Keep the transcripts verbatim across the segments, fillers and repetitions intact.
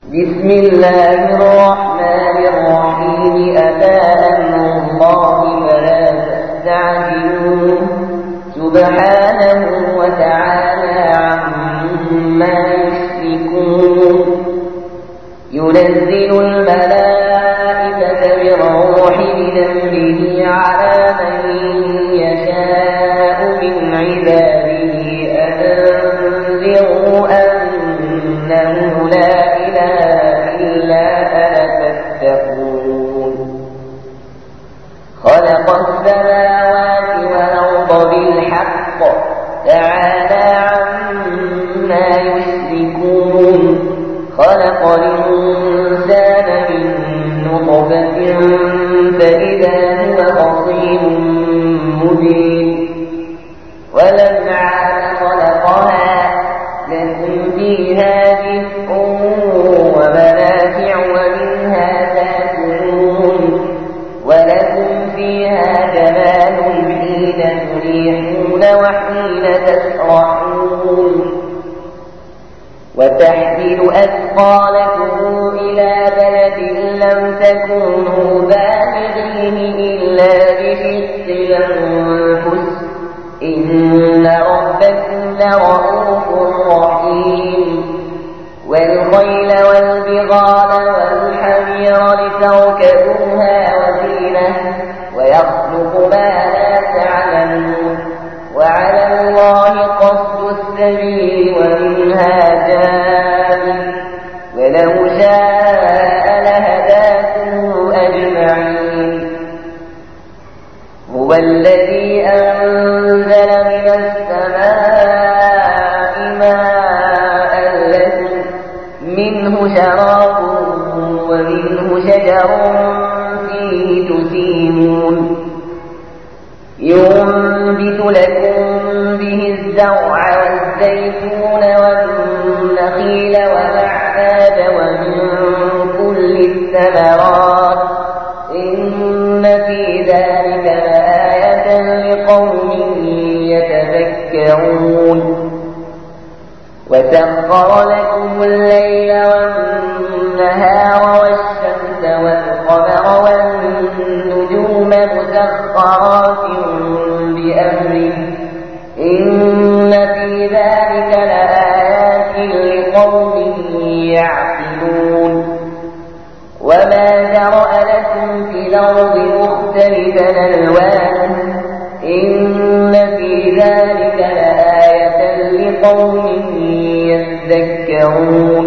بسم الله الرحمن الرحيم. أتى أمر الله فلا تستعجلوه سبحانه وتعالى عما يشركون. ينزل الملائكة بالروح من أمره على من يشاء من عباده أنذروا أنه لا إله إلا أنا فاتقون. خلق السماوات والأرض بالحق تعالى عما يشركون. خلق الإنسان من نطفة فإذا هو خصيم مبين. والأنعام خلقها لكم فيها دفء ومنافع ومنها تأكلون ولكم فيها جمال حين تريحون وحين تسرحون. وتحمل أثقالكم إلى بلد لم تكونوا بالغيه إلا بشق الأنفس إن ربكم لرؤوف رحيم. والخيل والبغال والحمير لتركبوها وزينة ويخلق ما لا تعلمون. وعلى الله قصد السبيل ومنها جائر ولو شاء لهداكم أجمعين. هو الذي أنزل من السماء ماء لكم منه شراب ومنه شجر فيه تسيمون. ينبت لكم به الزرع والزيتون والنخيل والأعناب ومن كل الثمرات إن في ذلك لآية لقوم يتذكرون. وسخر لكم الليل والنهار والشمس والقمر والنجوم مسخرات بأمره إن في ذلك لآيات لقوم يعقلون. وما ذرأ لكم في الأرض مختلفا ألوانه إن في ذلك لآية لقوم يذكرون.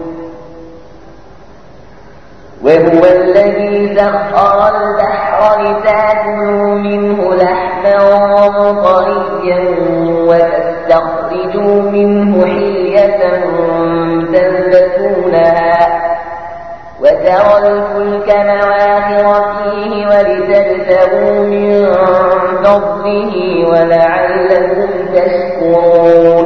وهو الذي سخر البحر لتأكلوا منه لحما طريا وتستخرجوا منه حلية تلبسونها وترى الفلك مواخر فيه ولتبتغوا من فضله ولعلكم تشكرون.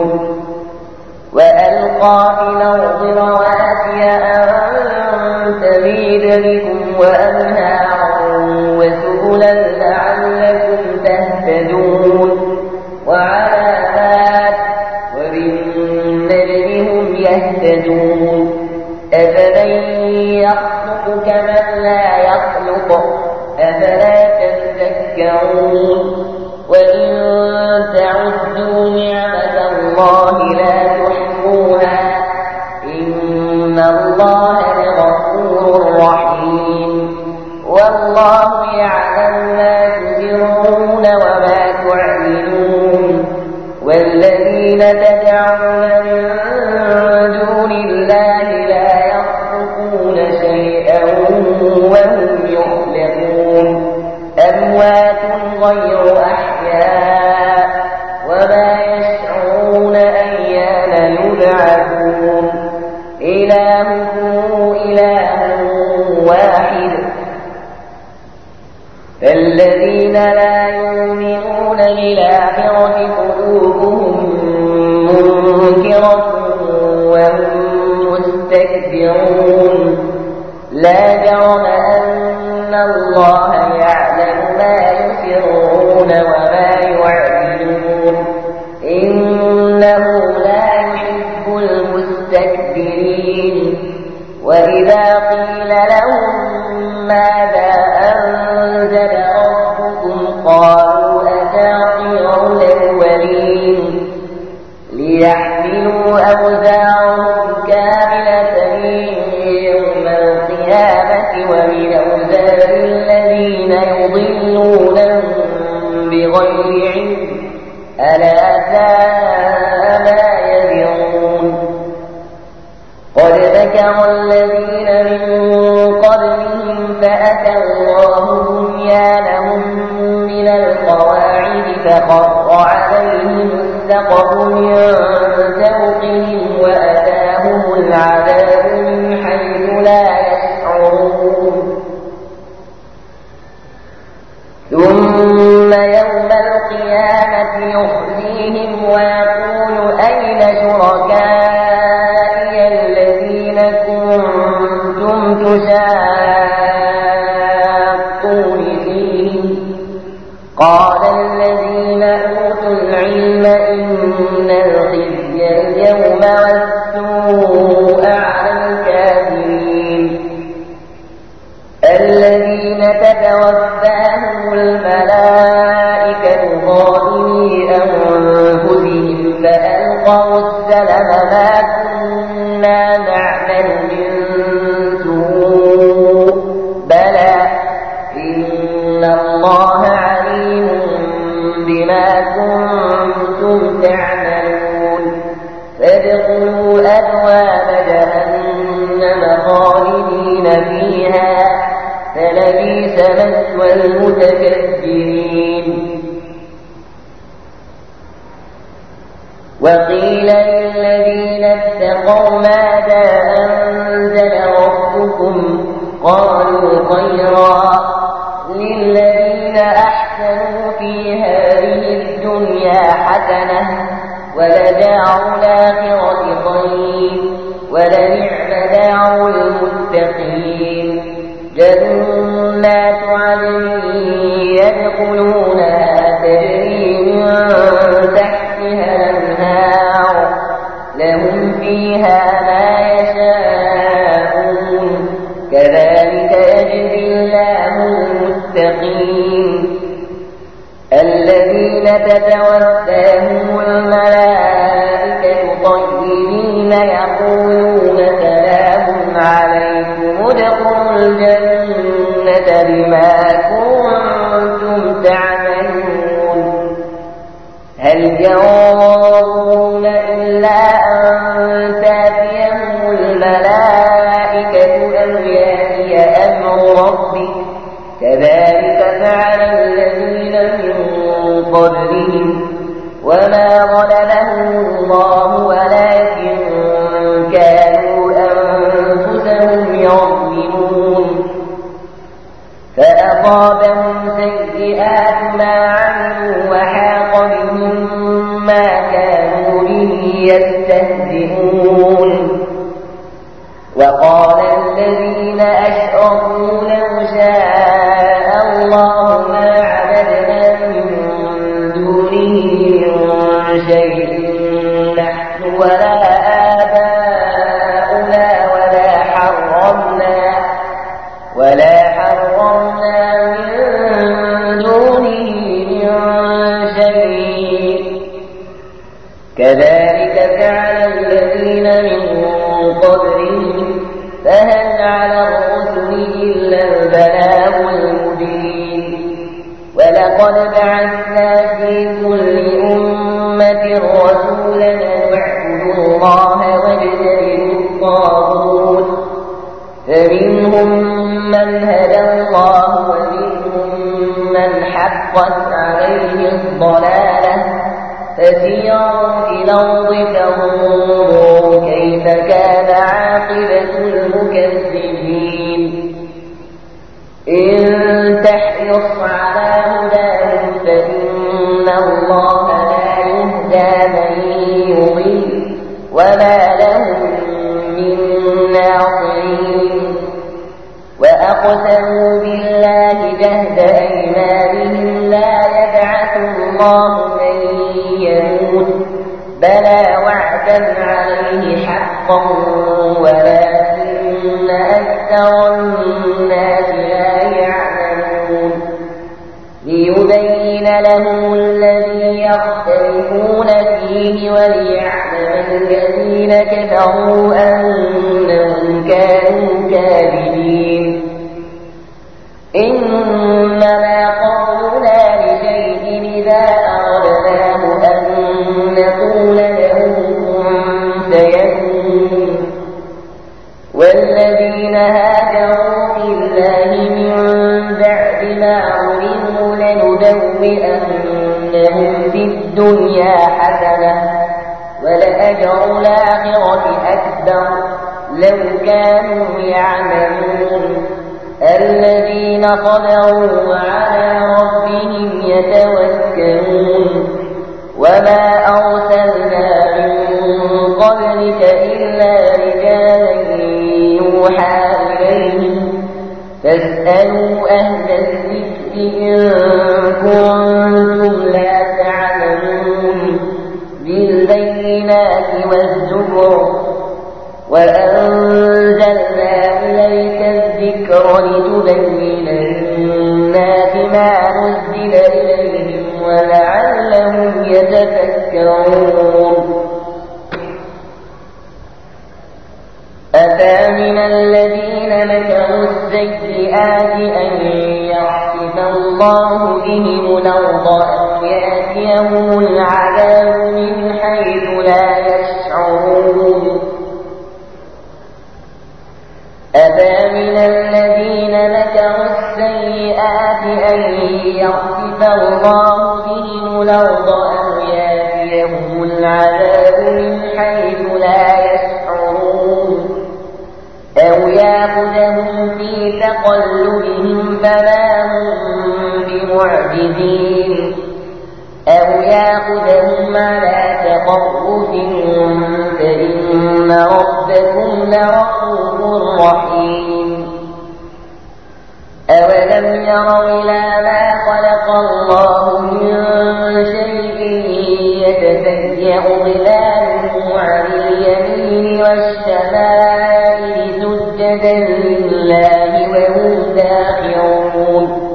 وألقى في الأرض رواسي أن تميد بكم وأنهارا وسبلا لعلكم تهتدون. وعلامات وبالنجم هم يهتدون. أفمن يخلق كمن لا يخلق أفلا تذكرون. وإن تعدوا نعمة الله لا تحصوها إن الله لغفور رحيم. والله يعلم ما تسرون وما تعلنون. والذين تدعون من دون الله لا يخلقون شيئا وهم يخلقون. أموات غير أحياء وما يشعرون أيان يبعثون. إلهكم إله واحد. فالذين لا يؤمنون بالآخرة قلوبهم منكرة وهم مستكبرون. لا جرم أن الله يعلم ما يسرون وما يعلنون إنه لا يحب المستكبرين. وإذا قيل لهم ماذا أنزل ربكم قالوا أساطير الأولين ليحملوا أوزارهم كاملة يوم القيامة ومن أوزار الذين يضلونهم بغير علم ألا ساء ما يزرون قد ذكر الذين من قبلهم فأتى الله بنيانهم من القواعد فخر عليهم السقف من فوقهم وأتاهم العذاب من حيث لا يشعرون ثم يوم القيامة يخزيهم ويقول أين شركائي الذين كنتم تشاقون فيهم قال الذين أوتوا العلم إن الخزي اليوم والسوء على الكافرين الذين تتوفاهم الملائكة ظالمي أنفسهم فألقوا السلم ما كنا نعمل من سوء بلى إن الله عليم بما كنتم تعملون فادخلوا أبواب جهنم خالدين فيها فلبئس مثوى المتكبرين وقيل للذين اتقوا ماذا أنزل ربكم قالوا خيرا للذين أحسنوا في هذه الدنيا حسنة ولدار الآخرة خير ولنعم دار المتقين جنات عدن يدخلونها تجري من تحتها الأنهار لهم فيها ما يشاءون كذلك يجزي الله المتقين الذين تتوفاهم الملائكة طيبين يقولون سلام عليكم ادخلوا الجنة بما كنتم تعملون هل ينظرون إلا أن تأتيهم الملائكة أو يأتي أمر ربك كذلك فعل الذين من قبلهم وما ظلمهم الله ولكن كانوا أنفسهم يظلمون فأصابهم سيئات ما عملوا وحاق بهم ما كانوا به يستهزئون وقال الذين أشركوا لو شاء الله ما عبدنا من دونه من شيء نحن ولا آباؤنا ولا حرمنا ولا حرمنا من دونه من شيء كذلك فعل الذين من قبلهم فهل على الرسل إلا البلاغ المبين ولقد بعثنا في كل أمة رسولا أن اعبدوا الله واجتنبوا الطاغوت فمنهم من هدى الله ومنهم من حقت عليه الضلالة فسيروا في الأرض فانظروا كيف كان عاقبة المكذبين إن تحرص على هداهم فإن الله لا يهدى من يضل وما لهم من ناصرين وأقسموا بالله جهد أيمانهم لا يبعث الله من يموت بلى وعدا عليه حقا ولكن أكثر الناس لا يعلمون ليبين لهم الذي يختلفون فيه وليعلم الذين كفروا أنهم كانوا كاذبين إنما قولنا لشيء إذا أردناه أن نقول له كن فيكون والذين هاجروا في الله من بعد ما علموا لنبوئنهم في الدنيا حسنة ولأجر الآخرة أكبر لو كانوا يعلمون الذين صبروا وعلى ربهم يتوكلون وما أرسلنا من قبلك إلا رجالا يوحى إليهم فاسألوا أهل الذكر إن كنتم لا تعلمون بالبينات والزبر وأنزلنا إليك الذكر لتبين للناس ما نزل إليهم ولعلهم يتفكرون أفامن الذين مكروا السيئات أن يخسف الله بهم الأرض أو يأتيهم العذاب من حيث لا يشعرون أفامن الذين مكروا السيئات أن يخسف الله بهم الأرض أو يأتيهم العذاب من حيث لا يشعرون أو يأخذهم في تقلبهم فما هم بمعجزين أو يأخذهم على تخوف فإن ربكم لرؤوف رحيم أولم يروا إلى ما خلق الله من شيء يتفيأ ظلاله عن اليمين والشمائل سجدا لله وهم داخرون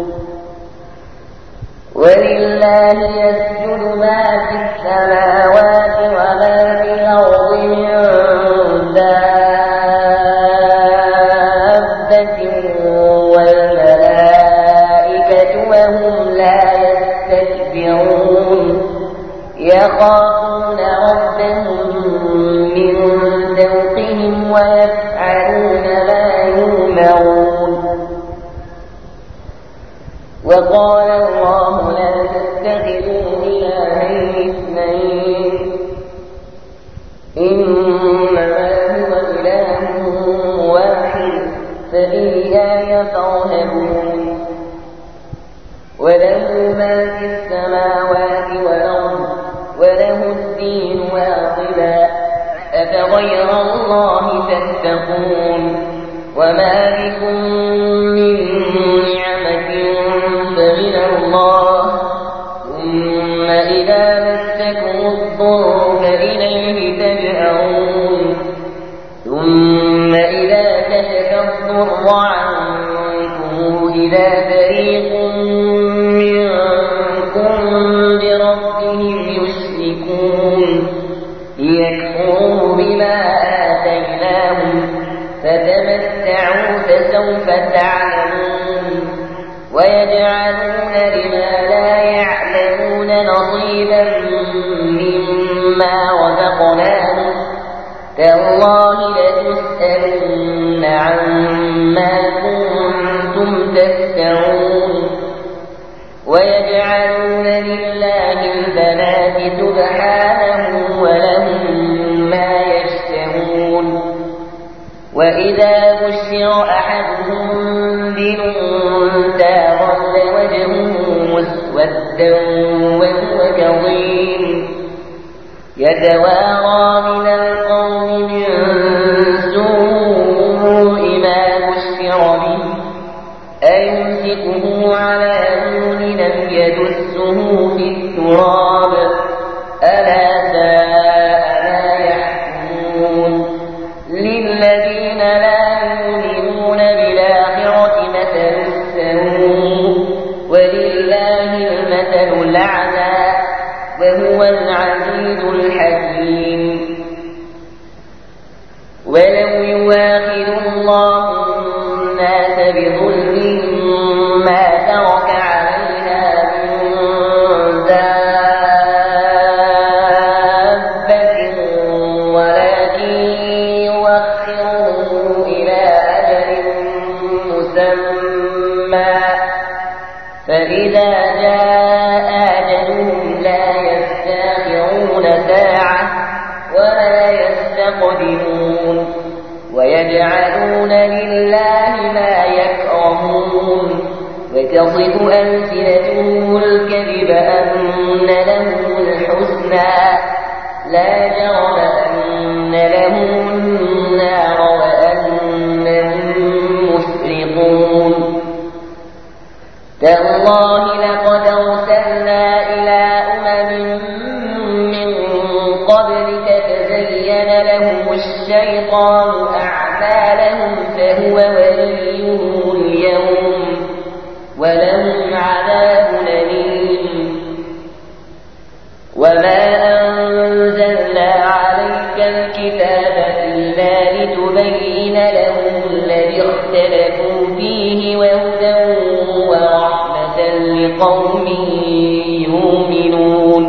ولله يسجد ما في السماوات وما في الأرض من دابة والملائكة وهم لا يستكبرون يخافون ربهم من فوقهم ويفعلون ما يؤمرون وقال الله لا تتخذوا إلهين اثنين إنما هو إله واحد فإياي فارهبون وله ما في السماوات والأرض وله الدين واصبا أفغير الله تتقون وما بكم من نعمة فمن الله ثم إذا مسكم الضر فإليه تجأرون ثم إذا كشف الضر عنكم إذا فريق منكم بربهم يشركون ليكفروا بما آتيناهم فتمتعوا فسوف تعلمون ويجعلون لما لا يعلمون نصيبا مما رزقناهم تالله لتسألن عما كنتم تفترون ويجعلون لله البنات سبحانه ولهم ما يشتهون وإذا بشر أحدهم بالأنثى ظل وجهه مسودا وهو كظيم يتوارى من القوم من سوء ما بشر به أيمسكه على هون لم يدسه في التراب ألا ساء ما يحكمون للذين لا يؤمنون وهو العزيز الحكيم. ولو يواخذ الله الناس بظلمهم ما ترك عليها من دابة ولكن يوخرهم إلى أجل مسمى فإذا جاء أجلهم لا يستأخرون ساعة ولا يستقدمون. ويجعلون لله ما يكرهون وتصف ألسنتهم الكذب أن لهم الحسنى لا جرم أن لهم النار وأنهم مفرطون. تالله لقد أرسلنا إلى أمم من قبلك فزين لهم الشيطان أعمالهم فهو وليهم اليوم ولهم عذاب أليم. وما أنزلنا عليك الكتاب إلا لتبين لهم الذي اختلفوا فيه وهدى ورحمة لقوم يؤمنون.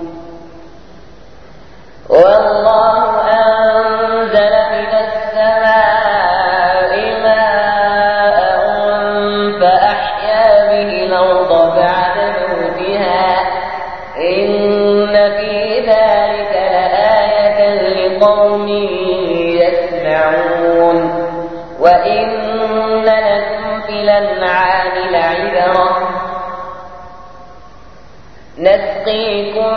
والله أنزل من السماء ماء فأحيا به الأرض بعد موتها إن في ذلك لآية لقوم يسمعون. وإن لكم في الأنعام لعبرة نسقيكم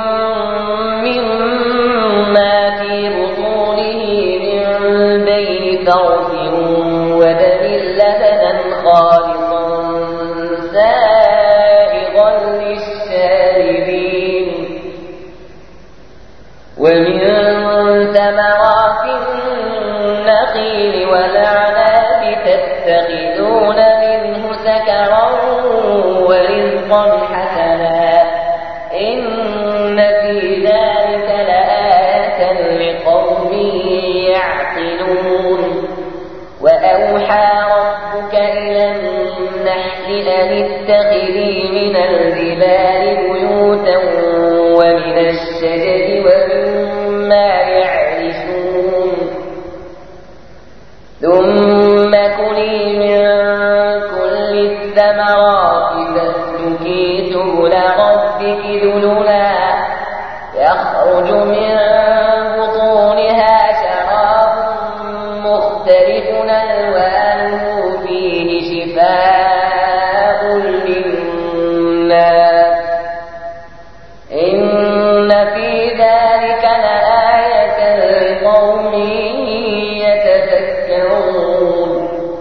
مما في بطونه من بين فرث ودم لبنا خالصا سائغا للشاربين ومن ثمرات النخيل والأعناب تتخذون منه سكرا ورزقا حسنا إن في ذلك لآية لقوم يعقلون. وأوحى ربك إلى النحل أن اتخذي من الجبال بيوتا ومن الشجر ومما يعرشون ثم كلي من كل الثمرات فاسلكي سبل ربك ذللا يخرج من بطونها شراب مختلف ألوانه فيه شفاء للناس إن في ذلك لآية لقوم يتفكرون.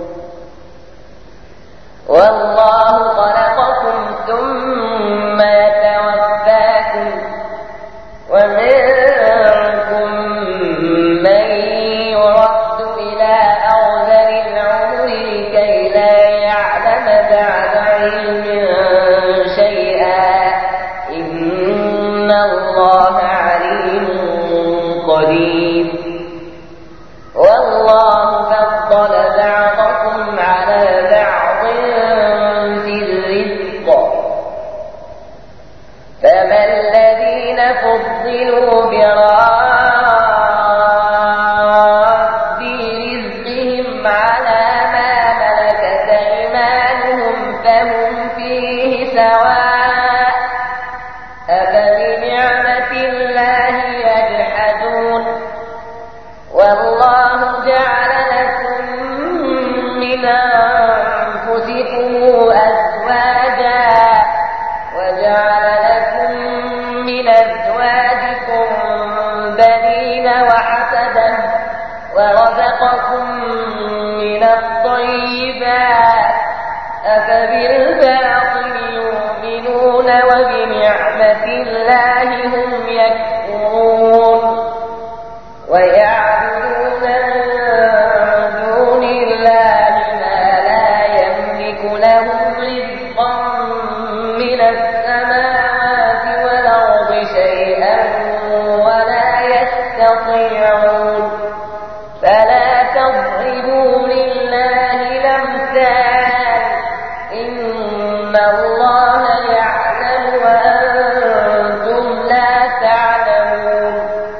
والله خلقكم ثم يتوفاكم ومنكم من يرد إلى أرذل العمر كي لا يعلم بعد علم شيئا إن الله عليم قدير. والله فضل بعضكم على بعض في الرزق فما الذين فضلوا براد رزقهم على ما ملكت أيمانهم فهم فيه سواء أفبنعمة الله يجحدون. والله جعل لكم من أنفسكم أزواجا وجعل لكم من أزواجكم بنين وحسدا ورزقكم من الطيبات أفبالباطل يؤمنون وبنعمة الله هم يكفرون. ويعبدون من دون الله ما لا يملك لهم رزقا من السماوات والأرض شيئا الله يعلم وأنتم لا تعلمون.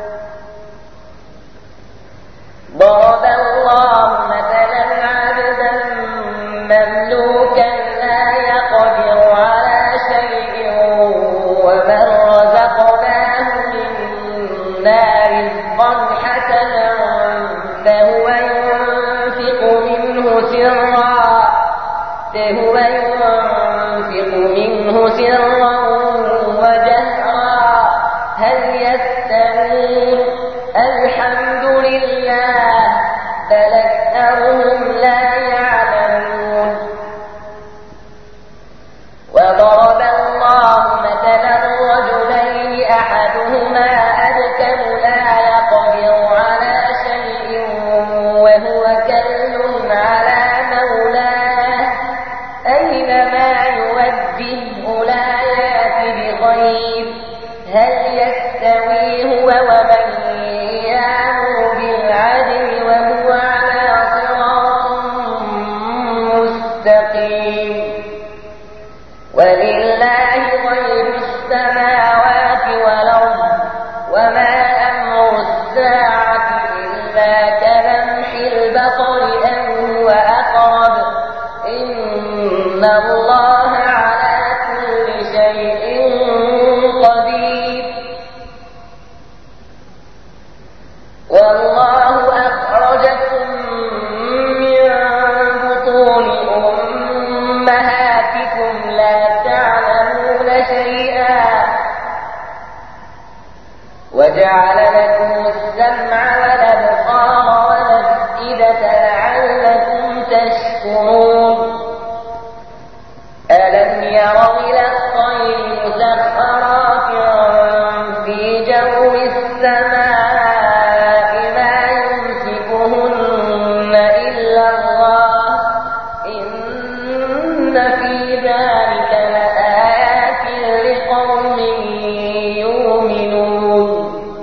ضرب الله مثلا عبدا مملوكا لا يقدر على شيء ومن رزقناه منا رزقا حسنا فهو ينفق منه سرا فهو ينفق منه سرا وجهرا هل يستوون الحمد لله بل أكثرهم لا يعلمون. وضرب الله مثلا رجلين أحدهما أبكم لا يقدر على شيء وهو كل على مولاه أينما يوجهه لا يأت بخير هل يستوي هو ومن يأمر بالعدل وهو على صراط مستقيم. ولله غيب السماوات والأرض وما أمر الساعة إلا كلمح البصر أو هو أقرب إن الله على كل شيء قدير. والله أخرجكم من بطون أمهاتكم لا تعلمون شيئا وجعل لكم السمع والأبصار والأفئدة لعلكم تشكرون. ألم يروا إلى الطير مسخرات في جو السماء ما يمسكهن إلا الله إن في ذلك لآيات لقوم يؤمنون.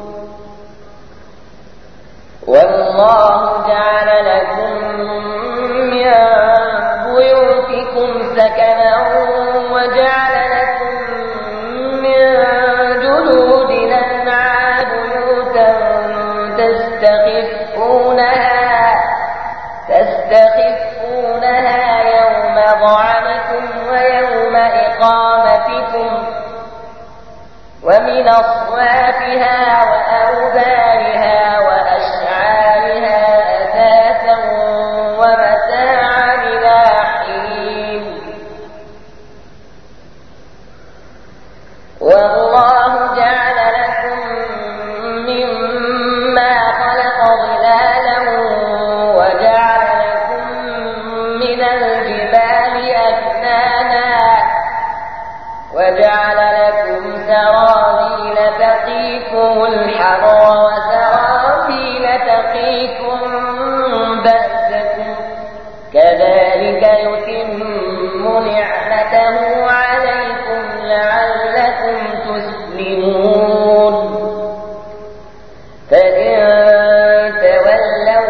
والله جعل لكم من بيوتكم سكنا وجعل لكم من جلود الأنعام بيوتا تستخفونها تستخفونها يوم ظعنكم ويوم إقامتكم ومن أصوافها وأوبارها وأشعارها أثاثا ومتاعا إلى حين. والله جعل لكم مما خلق ظلالا وجعل لكم من الجبال أكنانا وجعل لكم سرابيل تقيكم الحر وسرابيل تقيكم بأسكم كذلك يتم نعمته عليكم لعلكم تسلمون. فإن تولوا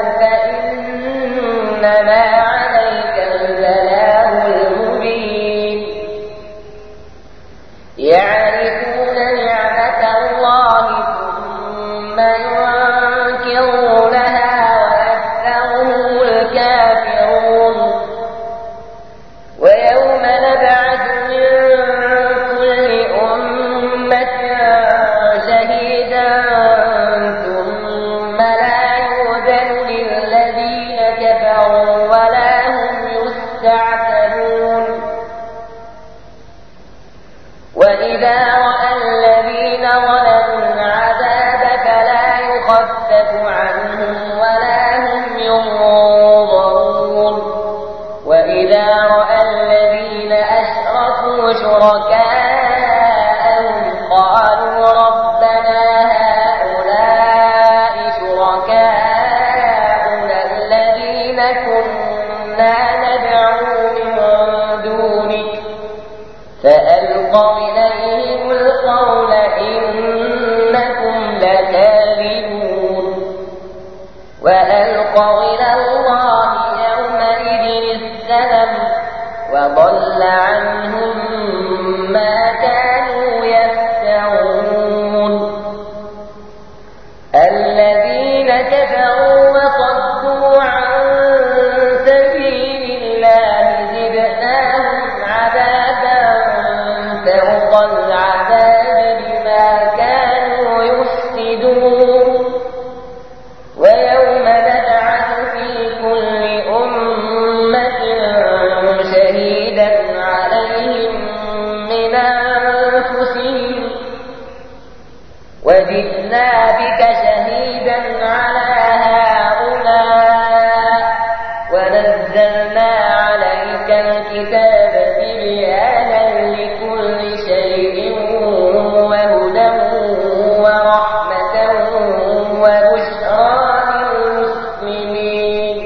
فإنما عليك البلاغ المبين. يعرفون نعمة الله ثم ينكرونها وأكثرهم الكافرون. ويوم نبعث من كل أمة شهيدا ثم لا يؤذن للذين كفروا ولا هم يستعتبون. وإذا رأى الذين ظلموا العذاب فلا يخفف عنهم ولا هم ينظرون. وإذا رأى الذين أشركوا شركاءهم قالوا ربنا هؤلاء شركاؤنا الذين كنا ندعو من دونك فألقوا إليهم القول إنكم لكاذبون. وألقوا إلى الله يومئذ السلم وضل عنهم ما كانوا يفترون الذين كفروا وصدوا عن سبيل الله زدناهم عذابا فوق العذاب بما كانوا يفسدون ويوم نبعث في كل أمة شهيدا عليهم من أنفسهم وجئنا بك شهيدا على هؤلاء ونزلنا عليك الكتاب تبيانا لكل شيء وهدى ورحمة وبشرى للمسلمين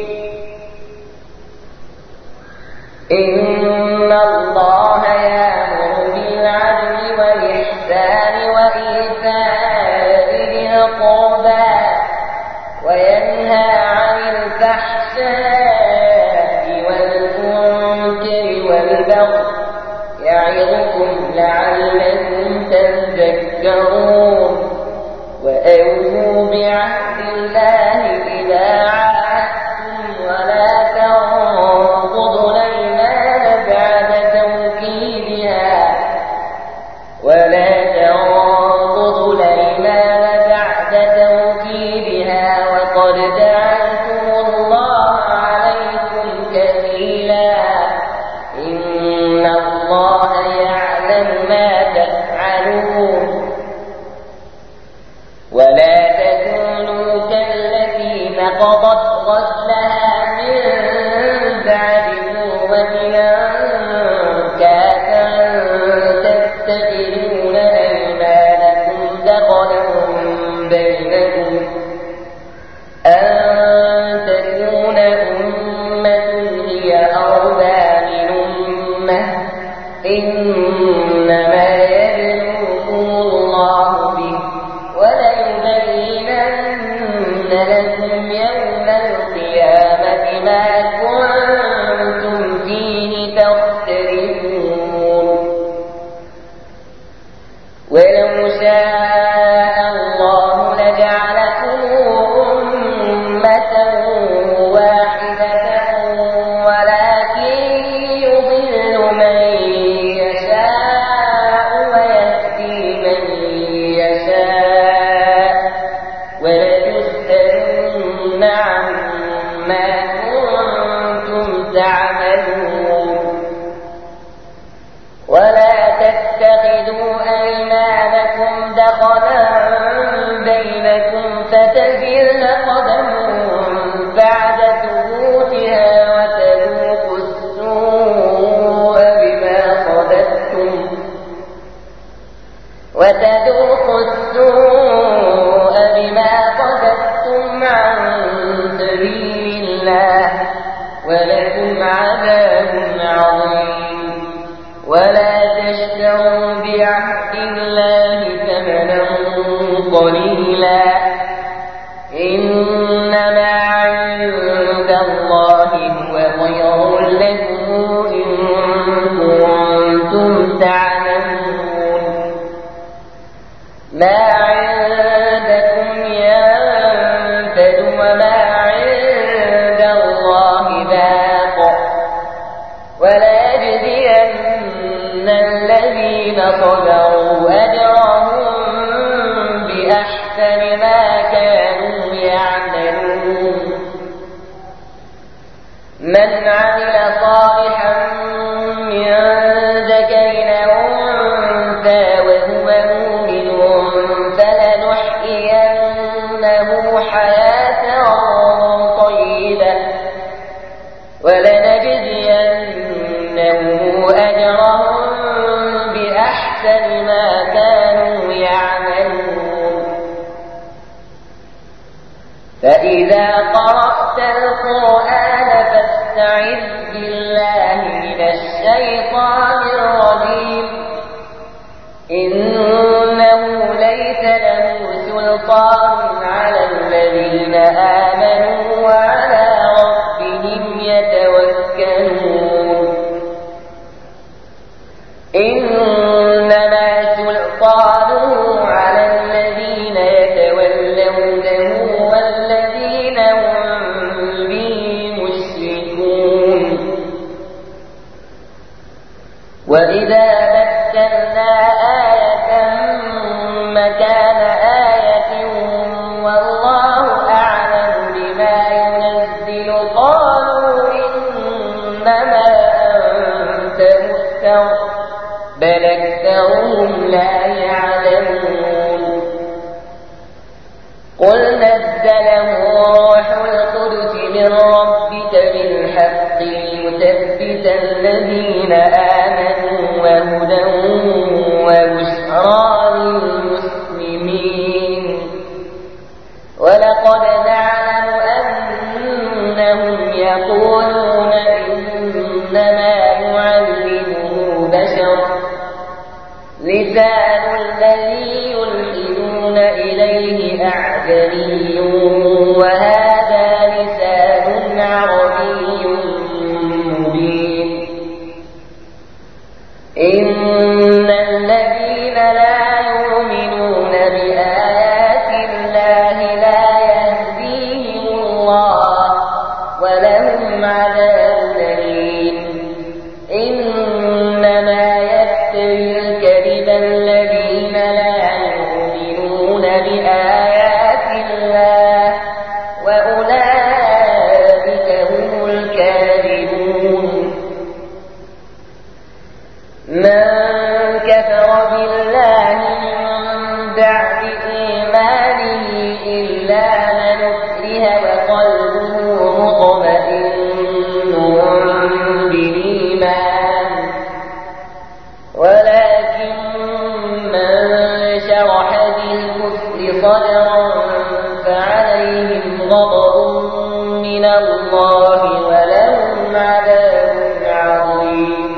إن الله يأمر بالعدل والإحسان وإيتاء ذي القربى وينهى عن الفحشاء والمنكر والبغي يعظكم لعلكم تذكرون وأوفوا بعهد الله إذا عاهدتم ولا تنقضوا الأيمان بعد توكيدها ولا تنقضوا الأيمان بعد توكيدها وقد جعلتم الله عليكم كفيلا إن الله يعلم ما تفعلون ولا تكونوا كالتي نقضت غزلها من بعد قوة أنكاثا تتخذون أيمانكم دخلا بينكم أن تكون أمة هي أربى من أمة إنما يبلوكم الله به وليبينن لكم يوم القيامة ما كنتم فيه تختلفون ولو شاء الله لجعلكم أمة واحدة ولكن يضل من يشاء ويهدي من يشاء ولتسألن عما كنتم تعملون ولا تتخذوا أيمانكم دخلا بينكم فتزل قدم بعد ثبوتها وتذوقوا السوء بما صددتم وتذوقوا السوء بما صددتم عن سبيل الله ولكم عذاب عظيم ولا تشتروا بعهد الله ثمنا قليلا إنما عند الله هو خير لكم إن كنتم تعلمون ما عندكم ينفد وما عند الله باق ولا يجزين الذين صبروا أجرهم بأحسن ما كانوا يعملون من عمل صالحا من ذكر أو أنثى وهو مؤمن فلنحيينه حياة طيبة ولنجزينهم أجرهم بأحسن ما كانوا يعملون فإذا قرأت القرآن فاستعذ بالله من الشيطان الرجيم إنه ليس له سلطان على الذين آمنوا وعلى ربهم يتوكلون وإذا بدلنا آية مكان آية والله أعلم بما ينزل قالوا إنما أنت مفتر بل أكثرهم لا يعلمون قل نزله روح القدس من ربك بالحق ليثبت الذين آمنوا وهدى وبشرى للمسلمين ولقد نعلم أنهم يقولون إنما يعلمه بشر لسان الذي يلحدون إليه أعجمي وهذا لسان عربي مبين إن الذين لا يؤمنون بآيات الله لا يهديهم الله ولهم عذاب أليم إنما يفتري الكذب الذين لا يؤمنون بآيات الله وأولئك هم الكاذبون من كفر بالله من بعد إيمانه إلا من أكره وقلبه مطمئن بالإيمان ولكن من شرح بالكفر صدرا فعليهم غضب من الله ولهم عذاب عظيم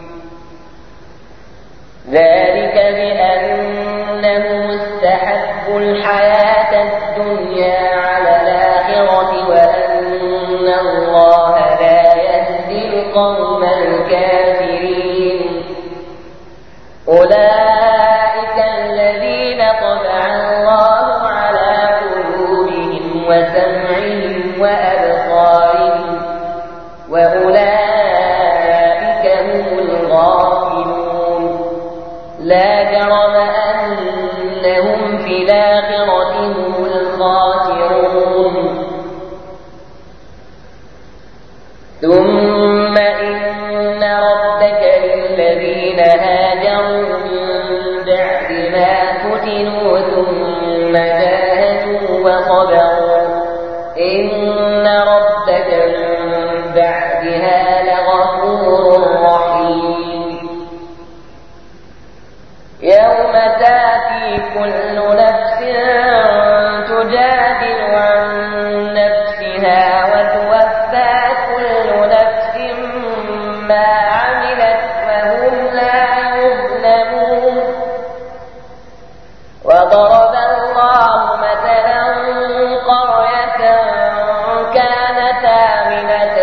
ذلك بأنه استحبوا الحياة الدنيا على الآخرة وأن الله لا يهدي القوم الكافرين أولئك الذين طبع الله على قلوبهم وسمعهم وأبصارهم وأولئك هم الغافلون لا جرم أنهم في الآخرة هم الخاسرون ثم إن ربك للذين هاجروا من بعد ما فتنوا ثم جاهدوا وصبروا إن ربك من بعدها لغفور رحيم يوم تأتي كل نفس تجادل عن نفسها وتوفى كل نفس ما عملت وهم لا يظلمون وضرب الله مثلا قرية كانت آمنة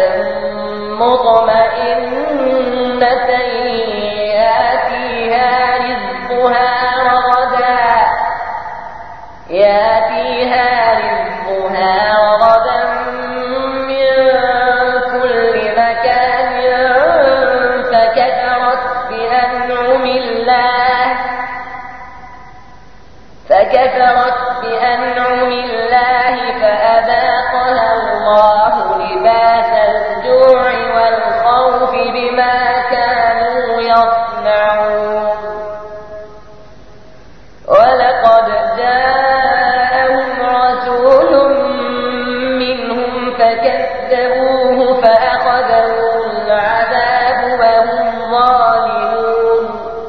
مطمئنة يأتيها رزقها رغدا يأتيها رزقها رغدا من كل مكان فكفرت بأنعم الله فكفرت بأنعم الله فأذاقها الله لباس الجوع والخوف بما كانوا يصنعون ولقد جاءهم رسول منهم فكذبوه فأخذهم العذاب وهم ظالمون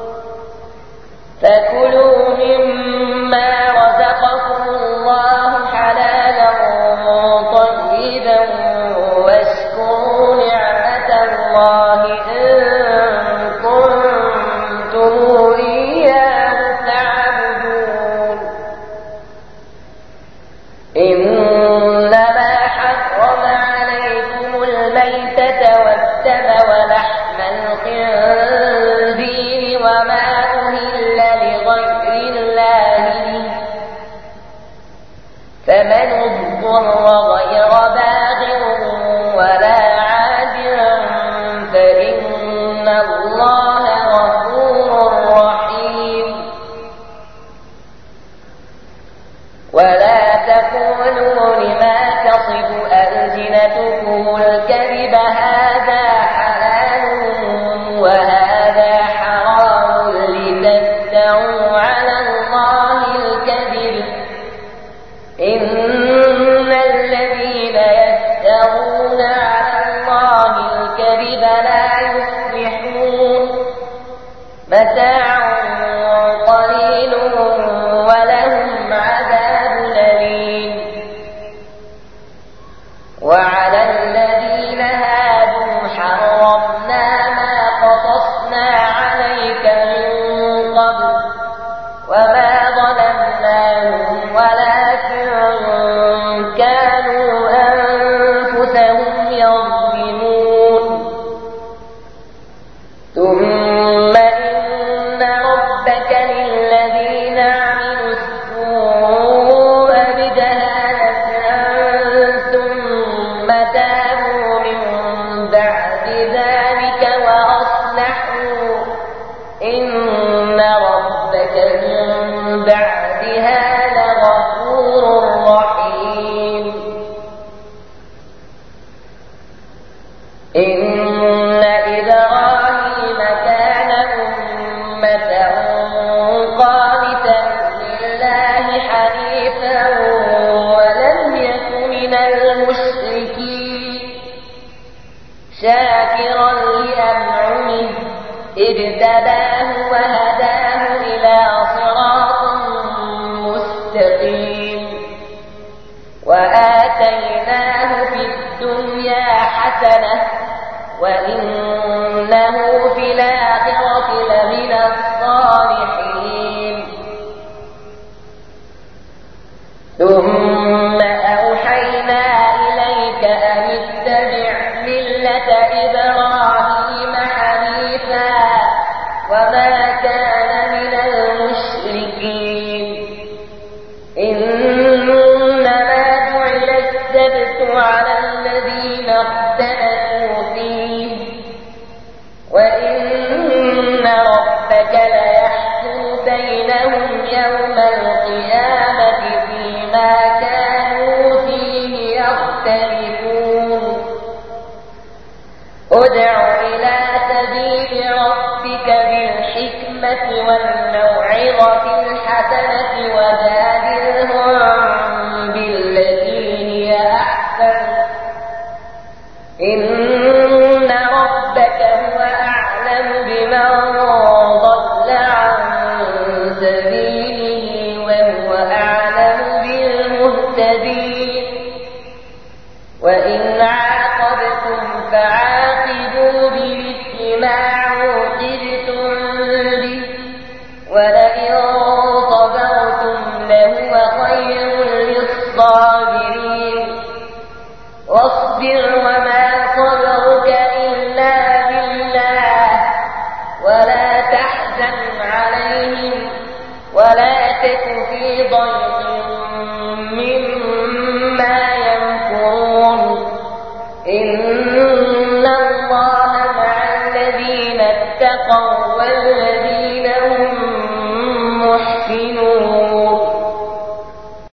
فكلوا مما رزقكم الله حلالا طيبا واشكروا نعمة الله إن كنتم إياه تعبدون إنما حرم عليكم الميتة والدم ولحم الخنزير وما أهل لغير الله به فمن اضطر غير باغ ولا عاد فإن الله فلا يصلحون متاع قليل ولهم عذاب أليم. وعلى الذين هادوا حرمنا ما قصصنا عليك من قبل وما ظلمناهم ولكن كانوا أنفسهم يظلمون. ثم إن ربك للذين عملوا السوء بجهالة ثم تابوا من بعد ذلك وأصلحوا إن ربك من بعدها لغفور رحيم. إن إبراهيم كان أمة قانتا لله حنيفا ولم يك من المشركين شاكرا لأنعمه اجتباه وهداه إلى صراط مستقيم. وآتيناه في الدنيا حسنة وإنه في الآخرة لمن الصالحين. ثم أوحينا إليك أن اتبع ملة إبراهيم حنيفا وما كان من المشركين. إنما جعل السبت على الذين اختلفوا فيه وإن ربك ليحكم بينهم يوم القيامة فيما كانوا فيه يختلفون. ادع إلى سبيل ربك بالحكمة والموعظة الحسنة وجادلهم بالتي هي أحسن إن ربك هو أعلم بمن ضل عن سبيله وهو أعلم بالمهتدين. وإن عاقبتم فعاقبوا بمثل ما عوقبتم به ولئن صبرتم لهو خير للصابرين. واصبر وما صبرك إلا بالله ولا تحزن عليهم ولا تك في ضيق مما يمكرون. إن الله مع الذين اتقوا والذين